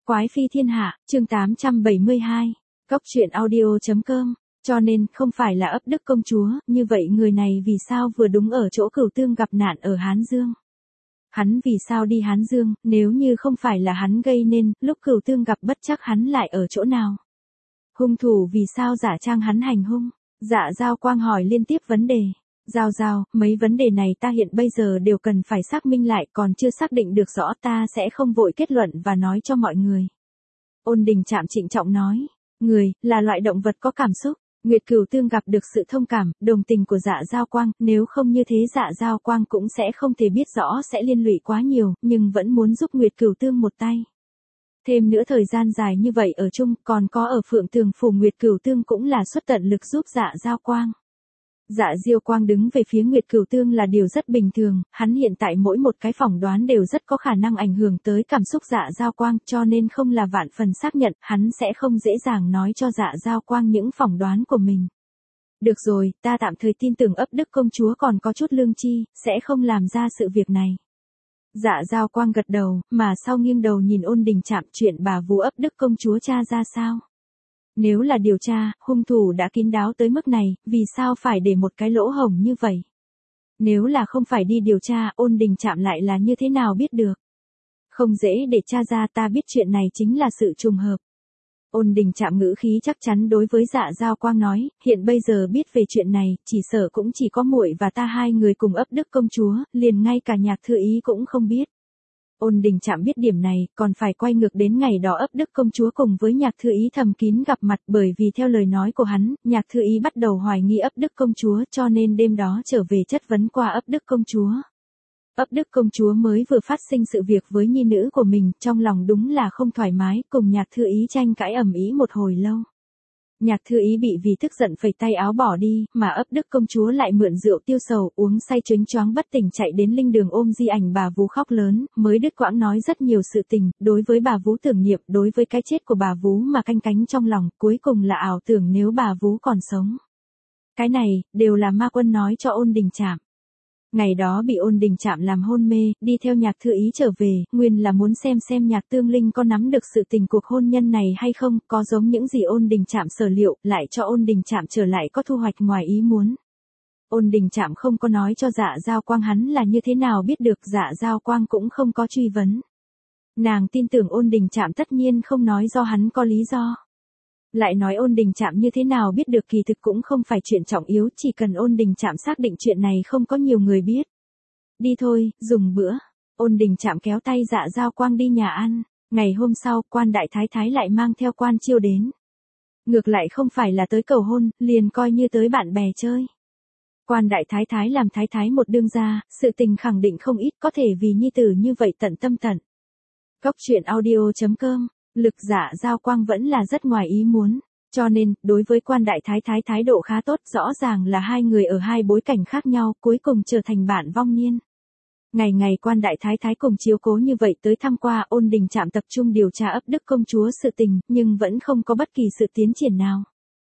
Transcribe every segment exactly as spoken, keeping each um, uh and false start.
Quái phi thiên hạ, chương tám trăm bảy mươi hai, Cốc truyện audio.com, cho nên không phải là ấp đức công chúa, như vậy người này vì sao vừa đúng ở chỗ Cửu Tương gặp nạn ở Hán Dương? Hắn vì sao đi Hán Dương, nếu như không phải là hắn gây nên, lúc Cửu Tương gặp bất chắc hắn lại ở chỗ nào? Hung thủ vì sao giả trang hắn hành hung? Dạ Giao Quang hỏi liên tiếp vấn đề. Giao Giao, mấy vấn đề này ta hiện bây giờ đều cần phải xác minh lại, còn chưa xác định được rõ, ta sẽ không vội kết luận và nói cho mọi người. Ôn Đình Trạm trịnh trọng nói, người, là loại động vật có cảm xúc. Nguyệt Cửu Tương gặp được sự thông cảm, đồng tình của Dạ Giao Quang, nếu không như thế Dạ Giao Quang cũng sẽ không thể biết rõ sẽ liên lụy quá nhiều, nhưng vẫn muốn giúp Nguyệt Cửu Tương một tay. Thêm nữa thời gian dài như vậy ở chung, còn có ở Phượng Tường Phủ Nguyệt Cửu Tương cũng là xuất tận lực giúp Dạ Giao Quang. Dạ Diêu Quang đứng về phía Nguyệt Cửu Tương là điều rất bình thường, hắn hiện tại mỗi một cái phỏng đoán đều rất có khả năng ảnh hưởng tới cảm xúc Dạ Giao Quang, cho nên không là vạn phần xác nhận, hắn sẽ không dễ dàng nói cho Dạ Giao Quang những phỏng đoán của mình. Được rồi, ta tạm thời tin tưởng ấp đức công chúa còn có chút lương tri, sẽ không làm ra sự việc này. Dạ Giao Quang gật đầu, mà sau nghiêng đầu nhìn Ôn Đình Trạm, chuyện bà vú ấp đức công chúa tra ra sao? Nếu là điều tra, hung thủ đã kín đáo tới mức này, vì sao phải để một cái lỗ hổng như vậy? Nếu là không phải đi điều tra, Ôn Đình Trạm lại là như thế nào biết được? Không dễ để tra ra, ta biết chuyện này chính là sự trùng hợp. Ôn Đình Trạm ngữ khí chắc chắn đối với Dạ Giao Quang nói, hiện bây giờ biết về chuyện này, chỉ sợ cũng chỉ có muội và ta hai người cùng ấp đức công chúa, liền ngay cả Nhạc Thư Ý cũng không biết. Ôn Đình Trạm biết điểm này, còn phải quay ngược đến ngày đó ấp đức công chúa cùng với Nhạc Thư Ý thầm kín gặp mặt, bởi vì theo lời nói của hắn, Nhạc Thư Ý bắt đầu hoài nghi ấp đức công chúa, cho nên đêm đó trở về chất vấn qua ấp đức công chúa. Ấp đức công chúa mới vừa phát sinh sự việc với nhi nữ của mình, trong lòng đúng là không thoải mái, cùng Nhạc Thư Ý tranh cãi ầm ĩ một hồi lâu. Nhạc Thư Ý bị vì tức giận phẩy tay áo bỏ đi, mà ấp đức công chúa lại mượn rượu tiêu sầu, uống say choáng choáng bất tỉnh chạy đến linh đường ôm di ảnh bà vú khóc lớn, mới đứt quãng nói rất nhiều sự tình, đối với bà vú tưởng niệm, đối với cái chết của bà vú mà canh cánh trong lòng, cuối cùng là ảo tưởng nếu bà vú còn sống. Cái này, đều là Ma Quân nói cho Ôn Đình Trạm. Ngày đó bị Ôn Đình Trạm làm hôn mê, đi theo Nhạc Thư Ý trở về, nguyên là muốn xem xem Nhạc Tương Linh có nắm được sự tình cuộc hôn nhân này hay không, có giống những gì Ôn Đình Trạm sở liệu, lại cho Ôn Đình Trạm trở lại có thu hoạch ngoài ý muốn. Ôn Đình Trạm không có nói cho Dạ Giao Quang hắn là như thế nào biết được, Dạ Giao Quang cũng không có truy vấn. Nàng tin tưởng Ôn Đình Trạm tất nhiên không nói do hắn có lý do. Lại nói Ôn Đình Trạm như thế nào biết được kỳ thực cũng không phải chuyện trọng yếu, chỉ cần Ôn Đình Trạm xác định chuyện này không có nhiều người biết. Đi thôi, dùng bữa. Ôn Đình Trạm kéo tay Dạ Giao Quang đi nhà ăn. Ngày hôm sau, Quan Đại Thái Thái lại mang theo Quan Chiêu đến. Ngược lại không phải là tới cầu hôn, liền coi như tới bạn bè chơi. Quan Đại Thái Thái làm thái thái một đương gia, sự tình khẳng định không ít, có thể vì nhi tử như vậy tận tâm tận. Cốc truyện audio.com. Lực Dạ Giao Quang vẫn là rất ngoài ý muốn, cho nên, đối với Quan Đại Thái Thái thái độ khá tốt, rõ ràng là hai người ở hai bối cảnh khác nhau, cuối cùng trở thành bạn vong niên. Ngày ngày Quan Đại Thái Thái cùng chiếu cố như vậy tới thăm qua, Ôn Đình Trạm tập trung điều tra ấp đức công chúa sự tình, nhưng vẫn không có bất kỳ sự tiến triển nào.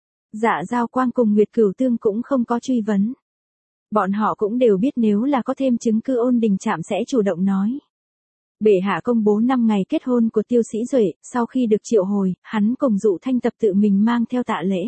Dạ Giao Quang cùng Nguyệt Cửu Tương cũng không có truy vấn. Bọn họ cũng đều biết nếu là có thêm chứng cứ Ôn Đình Trạm sẽ chủ động nói. Bệ hạ công bố năm ngày kết hôn của Tiêu Sĩ Duệ, sau khi được triệu hồi, hắn cùng Dụ Thanh Tập tự mình mang theo tạ lễ.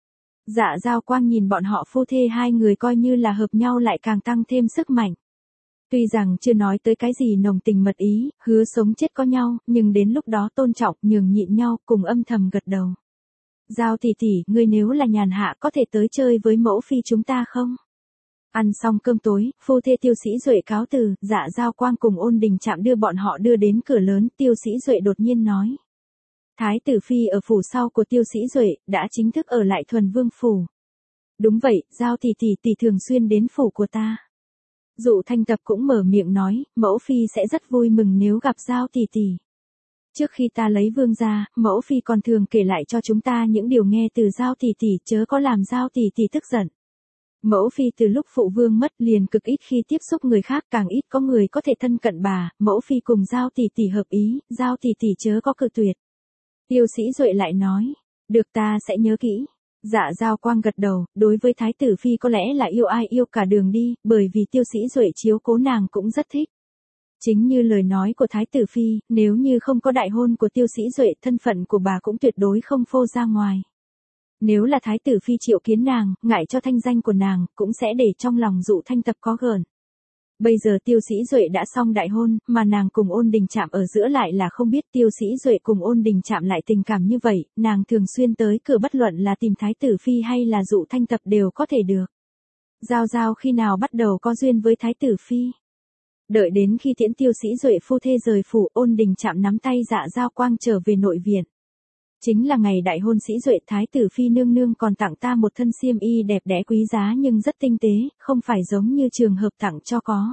Dạ Giao Quang nhìn bọn họ phu thê hai người coi như là hợp nhau lại càng tăng thêm sức mạnh. Tuy rằng chưa nói tới cái gì nồng tình mật ý, hứa sống chết có nhau, nhưng đến lúc đó tôn trọng, nhường nhịn nhau, cùng âm thầm gật đầu. Giao tỷ tỷ, ngươi nếu là nhàn hạ có thể tới chơi với mẫu phi chúng ta không? Ăn xong cơm tối, phu thê Tiêu Sĩ Duệ cáo từ, Dạ Giao Quang cùng Ôn Đình Trạm đưa bọn họ đưa đến cửa lớn, Tiêu Sĩ Duệ đột nhiên nói. Thái tử phi ở phủ sau của Tiêu Sĩ Duệ, đã chính thức ở lại Thuần Vương phủ. Đúng vậy, Giao tỷ tỷ tỷ thường xuyên đến phủ của ta. Dụ Thanh Tập cũng mở miệng nói, mẫu phi sẽ rất vui mừng nếu gặp Giao tỷ tỷ. Trước khi ta lấy vương ra, mẫu phi còn thường kể lại cho chúng ta những điều nghe từ Giao tỷ tỷ, chớ có làm Giao tỷ tỷ tức giận. Mẫu phi từ lúc phụ vương mất liền cực ít khi tiếp xúc người khác, càng ít có người có thể thân cận bà, mẫu phi cùng Giao tỷ tỷ hợp ý, Giao tỷ tỷ chớ có cự tuyệt. Tiêu Sĩ Duệ lại nói, được ta sẽ nhớ kỹ. Dạ Giao Quang gật đầu, đối với thái tử phi có lẽ là yêu ai yêu cả đường đi, bởi vì Tiêu Sĩ Duệ chiếu cố nàng cũng rất thích. Chính như lời nói của Thái tử Phi, nếu như không có đại hôn của Tiêu Sĩ Duệ, thân phận của bà cũng tuyệt đối không phô ra ngoài. Nếu là Thái tử Phi triệu kiến nàng, ngại cho thanh danh của nàng, cũng sẽ để trong lòng Dụ Thanh Tập có gợn. Bây giờ Tiêu Sĩ Duệ đã xong đại hôn, mà nàng cùng Ôn Đình Trạm ở giữa lại là không biết Tiêu Sĩ Duệ cùng Ôn Đình Trạm lại tình cảm như vậy, nàng thường xuyên tới cửa bất luận là tìm Thái tử Phi hay là Dụ Thanh Tập đều có thể được. Giao Giao khi nào bắt đầu có duyên với Thái tử Phi? Đợi đến khi tiễn Tiêu Sĩ Duệ phu thê rời phủ, Ôn Đình Trạm nắm tay Dạ Giao Quang trở về nội viện. Chính là ngày đại hôn Sĩ Duệ, Thái tử Phi nương nương còn tặng ta một thân xiêm y đẹp đẽ quý giá nhưng rất tinh tế, không phải giống như trường hợp tặng cho có.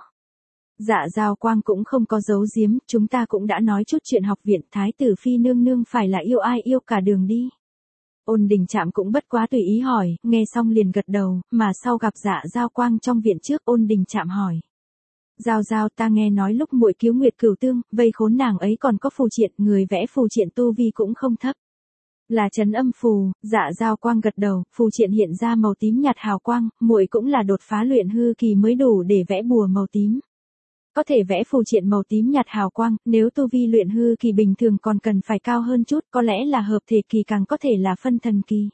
Dạ Giao Quang cũng không có giấu giếm, chúng ta cũng đã nói chút chuyện học viện, Thái tử Phi nương nương phải là yêu ai yêu cả đường đi. Ôn Đình Trạm cũng bất quá tùy ý hỏi, nghe xong liền gật đầu, mà sau gặp Dạ Giao Quang trong viện trước, Ôn Đình Trạm hỏi. Giao Giao, ta nghe nói lúc muội cứu Nguyệt Cửu Tương, vây khốn nàng ấy còn có phù triện, người vẽ phù triện tu vi cũng không thấp. Là trấn âm phù. Dạ Giao Quang gật đầu, phù triện hiện ra màu tím nhạt hào quang, muội cũng là đột phá luyện hư kỳ mới đủ để vẽ bùa màu tím. Có thể vẽ phù triện màu tím nhạt hào quang, nếu tu vi luyện hư kỳ bình thường còn cần phải cao hơn chút, có lẽ là hợp thể kỳ, càng có thể là phân thần kỳ.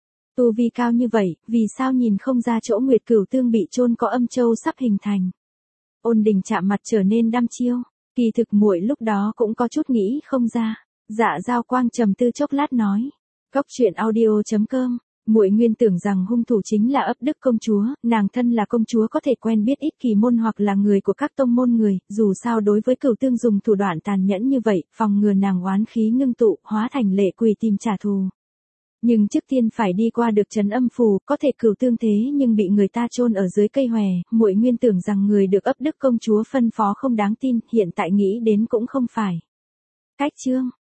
Tu vi cao như vậy, vì sao nhìn không ra chỗ Nguyệt Cửu Tương bị chôn có âm châu sắp hình thành? Ôn Đình Trạm mặt trở nên đăm chiêu, kỳ thực muội lúc đó cũng có chút nghĩ không ra. Dạ Giao Quang trầm tư chốc lát nói. Cốc truyện audio chấm com, muội nguyên tưởng rằng hung thủ chính là Ấp Đức công chúa, nàng thân là công chúa có thể quen biết ít kỳ môn hoặc là người của các tông môn người, dù sao đối với Cửu Tương dùng thủ đoạn tàn nhẫn như vậy, phòng ngừa nàng oán khí ngưng tụ, hóa thành lệ quỷ tìm trả thù. Nhưng trước tiên phải đi qua được trấn âm phù, có thể Cửu Tương thế nhưng bị người ta chôn ở dưới cây hòe, muội nguyên tưởng rằng người được Ấp Đức công chúa phân phó không đáng tin, hiện tại nghĩ đến cũng không phải. Cách chương